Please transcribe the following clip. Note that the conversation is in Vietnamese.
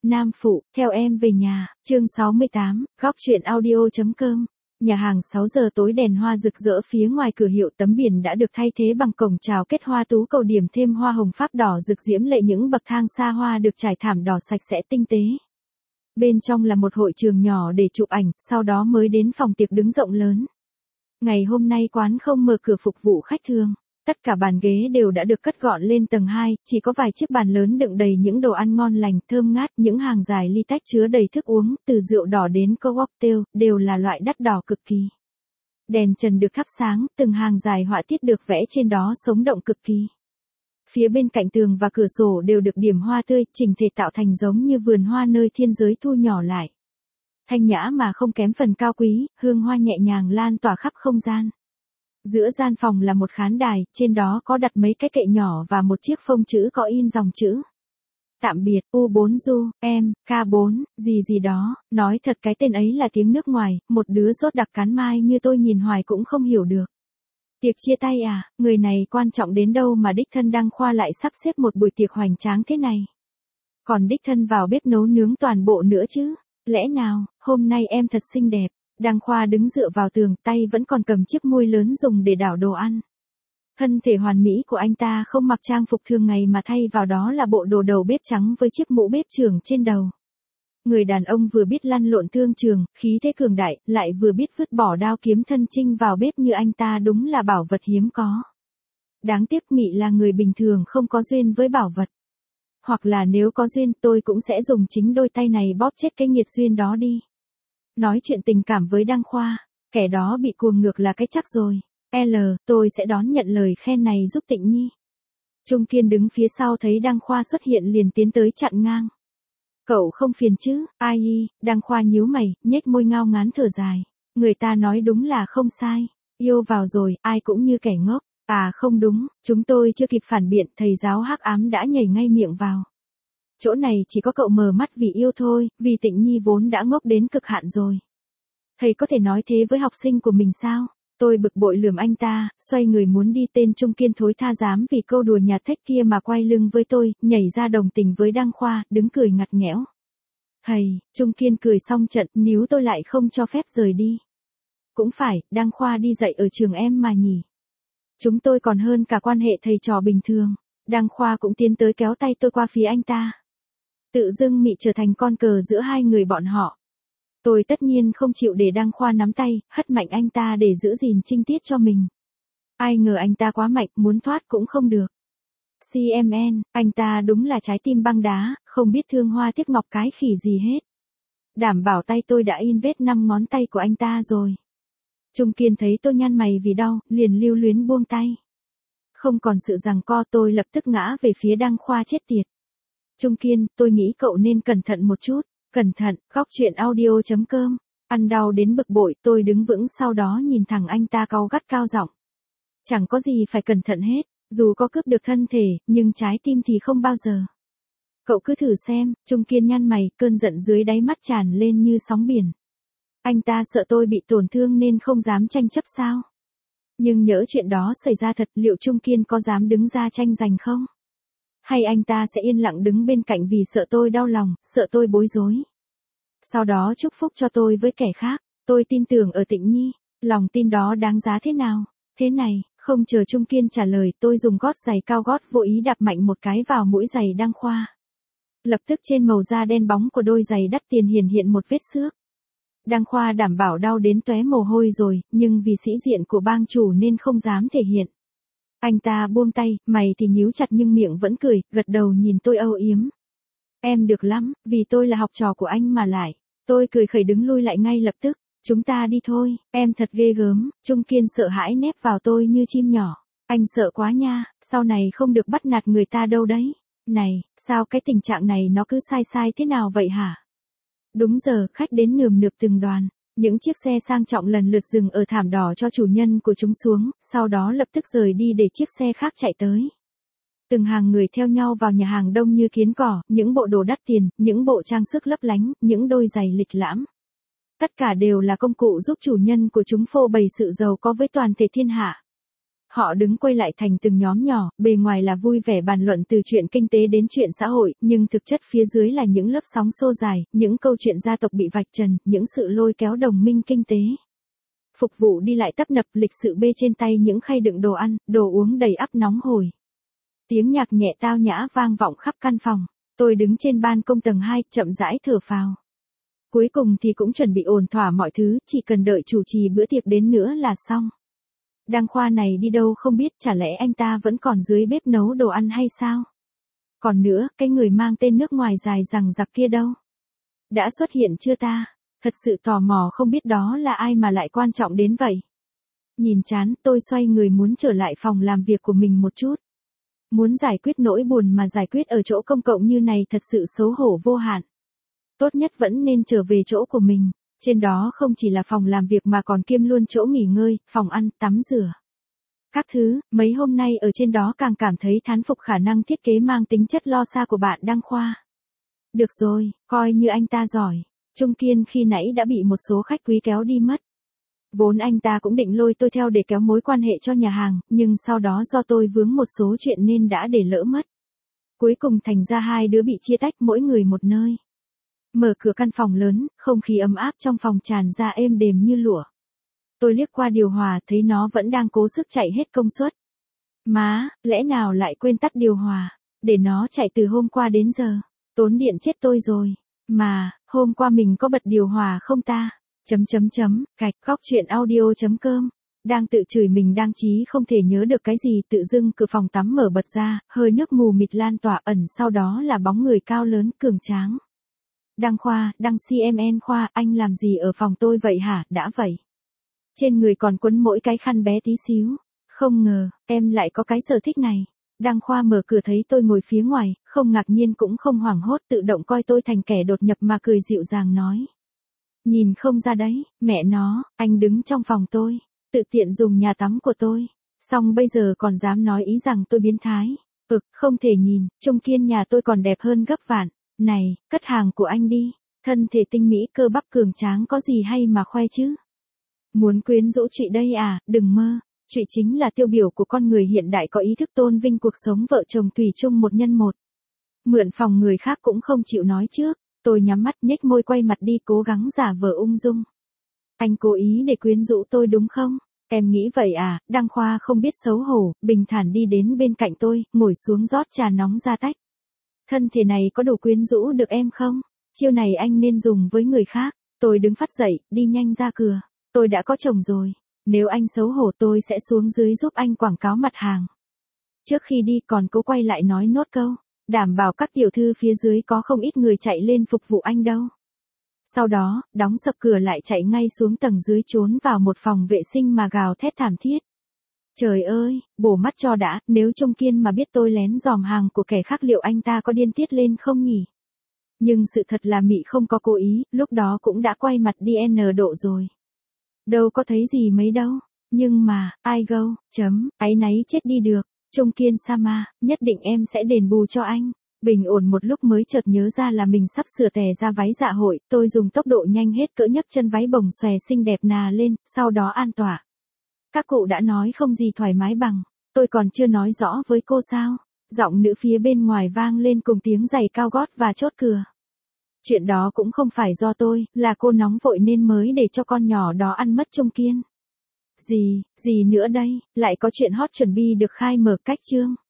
Nam Phụ, theo em về nhà, chương 68, góc chuyện audio.com. Nhà hàng 6 giờ tối đèn hoa rực rỡ phía ngoài cửa hiệu, tấm biển đã được thay thế bằng cổng chào kết hoa tú cầu điểm thêm hoa hồng pháp đỏ rực diễm lệ, những bậc thang xa hoa được trải thảm đỏ sạch sẽ tinh tế. Bên trong là một hội trường nhỏ để chụp ảnh, sau đó mới đến phòng tiệc đứng rộng lớn. Ngày hôm nay quán không mở cửa phục vụ khách thường. Tất cả bàn ghế đều đã được cất gọn lên tầng 2, chỉ có vài chiếc bàn lớn đựng đầy những đồ ăn ngon lành, thơm ngát, những hàng dài ly tách chứa đầy thức uống, từ rượu đỏ đến cocktail, đều là loại đắt đỏ cực kỳ. Đèn trần được thắp sáng, từng hàng dài họa tiết được vẽ trên đó sống động cực kỳ. Phía bên cạnh tường và cửa sổ đều được điểm hoa tươi, chỉnh thể tạo thành giống như vườn hoa nơi thiên giới thu nhỏ lại. Thanh nhã mà không kém phần cao quý, hương hoa nhẹ nhàng lan tỏa khắp không gian. Giữa gian phòng là một khán đài, trên đó có đặt mấy cái kệ nhỏ và một chiếc phông chữ có in dòng chữ. Tạm biệt, U4 Du, em, K4, gì đó, nói thật cái tên ấy là tiếng nước ngoài, một đứa sốt đặc cán mai như tôi nhìn hoài cũng không hiểu được. Tiệc chia tay à, người này quan trọng đến đâu mà đích thân Đăng Khoa lại sắp xếp một buổi tiệc hoành tráng thế này. Còn đích thân vào bếp nấu nướng toàn bộ nữa chứ, lẽ nào, hôm nay em thật xinh đẹp. Đăng Khoa đứng dựa vào tường, tay vẫn còn cầm chiếc muôi lớn dùng để đảo đồ ăn. Thân thể hoàn mỹ của anh ta không mặc trang phục thường ngày mà thay vào đó là bộ đồ đầu bếp trắng với chiếc mũ bếp trưởng trên đầu. Người đàn ông vừa biết lăn lộn thương trường, khí thế cường đại, lại vừa biết vứt bỏ đao kiếm thân chinh vào bếp như anh ta, đúng là bảo vật hiếm có. Đáng tiếc Mị là người bình thường không có duyên với bảo vật. Hoặc là nếu có duyên tôi cũng sẽ dùng chính đôi tay này bóp chết cái nghiệt duyên đó đi. Nói chuyện tình cảm với Đăng Khoa, kẻ đó bị cuồng ngược là cái chắc rồi. Tôi sẽ đón nhận lời khen này giúp Tịnh Nhi. Trung Kiên đứng phía sau thấy Đăng Khoa xuất hiện liền tiến tới chặn ngang. Cậu không phiền chứ, ai y, Đăng Khoa nhíu mày, nhếch môi ngao ngán thở dài. Người ta nói đúng là không sai, yêu vào rồi, ai cũng như kẻ ngốc. À không đúng, chúng tôi chưa kịp phản biện, thầy giáo hắc ám đã nhảy ngay miệng vào. Chỗ này chỉ có cậu mờ mắt vì yêu thôi, vì Tịnh Nhi vốn đã ngốc đến cực hạn rồi. Thầy có thể nói thế với học sinh của mình sao? Tôi bực bội lườm anh ta, xoay người muốn đi, tên Trung Kiên thối tha dám vì câu đùa nhạt thách kia mà quay lưng với tôi, nhảy ra đồng tình với Đăng Khoa, đứng cười ngặt nghẽo. Thầy, Trung Kiên cười xong trận, níu tôi lại không cho phép rời đi. Cũng phải, Đăng Khoa đi dạy ở trường em mà nhỉ. Chúng tôi còn hơn cả quan hệ thầy trò bình thường. Đăng Khoa cũng tiến tới kéo tay tôi qua phía anh ta. Tự dưng Mị trở thành con cờ giữa hai người bọn họ. Tôi tất nhiên không chịu để Đăng Khoa nắm tay, hất mạnh anh ta để giữ gìn trinh tiết cho mình. Ai ngờ anh ta quá mạnh, muốn thoát cũng không được. CMN, anh ta đúng là trái tim băng đá, không biết thương hoa tiếc ngọc cái khỉ gì hết. Đảm bảo tay tôi đã in vết 5 ngón tay của anh ta rồi. Trung Kiên thấy tôi nhăn mày vì đau, liền lưu luyến buông tay. Không còn sự giằng co, tôi lập tức ngã về phía Đăng Khoa chết tiệt. Trung Kiên, tôi nghĩ cậu nên cẩn thận một chút. Cẩn thận, góc chuyện audio.com. Ăn đau đến bực bội, tôi đứng vững, sau đó nhìn thẳng anh ta cáu gắt cao giọng. Chẳng có gì phải cẩn thận hết, dù có cướp được thân thể, nhưng trái tim thì không bao giờ. Cậu cứ thử xem. Trung Kiên nhăn mày, cơn giận dưới đáy mắt tràn lên như sóng biển. Anh ta sợ tôi bị tổn thương nên không dám tranh chấp sao? Nhưng nhỡ chuyện đó xảy ra thật, liệu Trung Kiên có dám đứng ra tranh giành không? Hay anh ta sẽ yên lặng đứng bên cạnh vì sợ tôi đau lòng, sợ tôi bối rối. Sau đó chúc phúc cho tôi với kẻ khác. Tôi tin tưởng ở Tịnh Nhi. Lòng tin đó đáng giá thế nào? Thế này, không chờ Trung Kiên trả lời, tôi dùng gót giày cao gót vô ý đạp mạnh một cái vào mũi giày Đăng Khoa. Lập tức trên màu da đen bóng của đôi giày đắt tiền hiện một vết xước. Đăng Khoa đảm bảo đau đến tóe mồ hôi rồi, nhưng vì sĩ diện của bang chủ nên không dám thể hiện. Anh ta buông tay, mày thì nhíu chặt nhưng miệng vẫn cười, gật đầu nhìn tôi âu yếm. Em được lắm, vì tôi là học trò của anh mà lại. Tôi cười khẩy đứng lui lại ngay lập tức. Chúng ta đi thôi, em thật ghê gớm. Trung Kiên sợ hãi nép vào tôi như chim nhỏ. Anh sợ quá nha, sau này không được bắt nạt người ta đâu đấy. Này, sao cái tình trạng này nó cứ sai thế nào vậy hả? Đúng giờ, khách đến nườm nượp từng đoàn. Những chiếc xe sang trọng lần lượt dừng ở thảm đỏ cho chủ nhân của chúng xuống, sau đó lập tức rời đi để chiếc xe khác chạy tới. Từng hàng người theo nhau vào nhà hàng đông như kiến cỏ, những bộ đồ đắt tiền, những bộ trang sức lấp lánh, những đôi giày lịch lãm. Tất cả đều là công cụ giúp chủ nhân của chúng phô bày sự giàu có với toàn thể thiên hạ. Họ đứng quay lại thành từng nhóm nhỏ, bề ngoài là vui vẻ bàn luận từ chuyện kinh tế đến chuyện xã hội, nhưng thực chất phía dưới là những lớp sóng xô dài, những câu chuyện gia tộc bị vạch trần, những sự lôi kéo đồng minh kinh tế. Phục vụ đi lại tấp nập, lịch sự bê trên tay những khay đựng đồ ăn, đồ uống đầy ắp nóng hổi. Tiếng nhạc nhẹ tao nhã vang vọng khắp căn phòng. Tôi đứng trên ban công tầng 2, chậm rãi thở phào. Cuối cùng thì cũng chuẩn bị ổn thỏa mọi thứ, chỉ cần đợi chủ trì bữa tiệc đến nữa là xong. Đăng Khoa này đi đâu không biết, chả lẽ anh ta vẫn còn dưới bếp nấu đồ ăn hay sao? Còn nữa, cái người mang tên nước ngoài dài rằng giặc kia đâu? Đã xuất hiện chưa ta? Thật sự tò mò không biết đó là ai mà lại quan trọng đến vậy. Nhìn chán, tôi xoay người muốn trở lại phòng làm việc của mình một chút. Muốn giải quyết nỗi buồn mà giải quyết ở chỗ công cộng như này thật sự xấu hổ vô hạn. Tốt nhất vẫn nên trở về chỗ của mình. Trên đó không chỉ là phòng làm việc mà còn kiêm luôn chỗ nghỉ ngơi, phòng ăn, tắm rửa. Các thứ, mấy hôm nay ở trên đó càng cảm thấy thán phục khả năng thiết kế mang tính chất lo xa của bạn Đăng Khoa. Được rồi, coi như anh ta giỏi. Trung Kiên khi nãy đã bị một số khách quý kéo đi mất. Vốn anh ta cũng định lôi tôi theo để kéo mối quan hệ cho nhà hàng, nhưng sau đó do tôi vướng một số chuyện nên đã để lỡ mất. Cuối cùng thành ra hai đứa bị chia tách mỗi người một nơi. Mở cửa căn phòng lớn, không khí ấm áp trong phòng tràn ra êm đềm như lụa. Tôi liếc qua điều hòa, thấy nó vẫn đang cố sức chạy hết công suất. Má, lẽ nào lại quên tắt điều hòa, để nó chạy từ hôm qua đến giờ. Tốn điện chết tôi rồi. Mà, hôm qua mình có bật điều hòa không ta? Gạch góc chuyện audio.com. Đang tự chửi mình đang trí không thể nhớ được cái gì, tự dưng cửa phòng tắm mở bật ra, hơi nước mù mịt lan tỏa, ẩn sau đó là bóng người cao lớn, cường tráng. Đăng Khoa, Đăng CMN Khoa, anh làm gì ở phòng tôi vậy hả? Đã vậy. Trên người còn quấn mỗi cái khăn bé tí xíu. Không ngờ, em lại có cái sở thích này. Đăng Khoa mở cửa thấy tôi ngồi phía ngoài, không ngạc nhiên cũng không hoảng hốt, tự động coi tôi thành kẻ đột nhập mà cười dịu dàng nói. Nhìn không ra đấy, mẹ nó, anh đứng trong phòng tôi, tự tiện dùng nhà tắm của tôi. Xong bây giờ còn dám nói ý rằng tôi biến thái. Không thể nhìn, Trung Kiên nhà tôi còn đẹp hơn gấp vạn. Này, cất hàng của anh đi, thân thể tinh mỹ cơ bắp cường tráng có gì hay mà khoe chứ? Muốn quyến rũ chị đây à, đừng mơ, chị chính là tiêu biểu của con người hiện đại có ý thức tôn vinh cuộc sống vợ chồng thủy chung một nhân một. Mượn phòng người khác cũng không chịu nói trước, tôi nhắm mắt nhếch môi quay mặt đi cố gắng giả vờ ung dung. Anh cố ý để quyến rũ tôi đúng không? Em nghĩ vậy à? Đăng Khoa không biết xấu hổ, bình thản đi đến bên cạnh tôi, ngồi xuống rót trà nóng ra tách. Thân thể này có đủ quyến rũ được em không? Chiêu này anh nên dùng với người khác. Tôi đứng phắt dậy, đi nhanh ra cửa. Tôi đã có chồng rồi. Nếu anh xấu hổ tôi sẽ xuống dưới giúp anh quảng cáo mặt hàng. Trước khi đi còn cố quay lại nói nốt câu. Đảm bảo các tiểu thư phía dưới có không ít người chạy lên phục vụ anh đâu. Sau đó, đóng sập cửa lại chạy ngay xuống tầng dưới trốn vào một phòng vệ sinh mà gào thét thảm thiết. Trời ơi, bổ mắt cho đã, nếu Trung Kiên mà biết tôi lén dòm hàng của kẻ khác liệu anh ta có điên tiết lên không nhỉ? Nhưng sự thật là Mị không có cố ý, lúc đó cũng đã quay mặt đi N độ rồi. Đâu có thấy gì mấy đâu, nhưng mà, ai gâu, áy náy chết đi được, Trung Kiên Sama, nhất định em sẽ đền bù cho anh. Bình ổn một lúc mới chợt nhớ ra là mình sắp sửa tè ra váy dạ hội, tôi dùng tốc độ nhanh hết cỡ nhấc chân váy bồng xòe xinh đẹp nà lên, sau đó an tỏa. Các cụ đã nói không gì thoải mái bằng, tôi còn chưa nói rõ với cô sao? Giọng nữ phía bên ngoài vang lên cùng tiếng giày cao gót và chốt cửa. Chuyện đó cũng không phải do tôi, là cô nóng vội nên mới để cho con nhỏ đó ăn mất Trung Kiên. Gì nữa đây, lại có chuyện hot chuẩn bị được khai mở cách chương.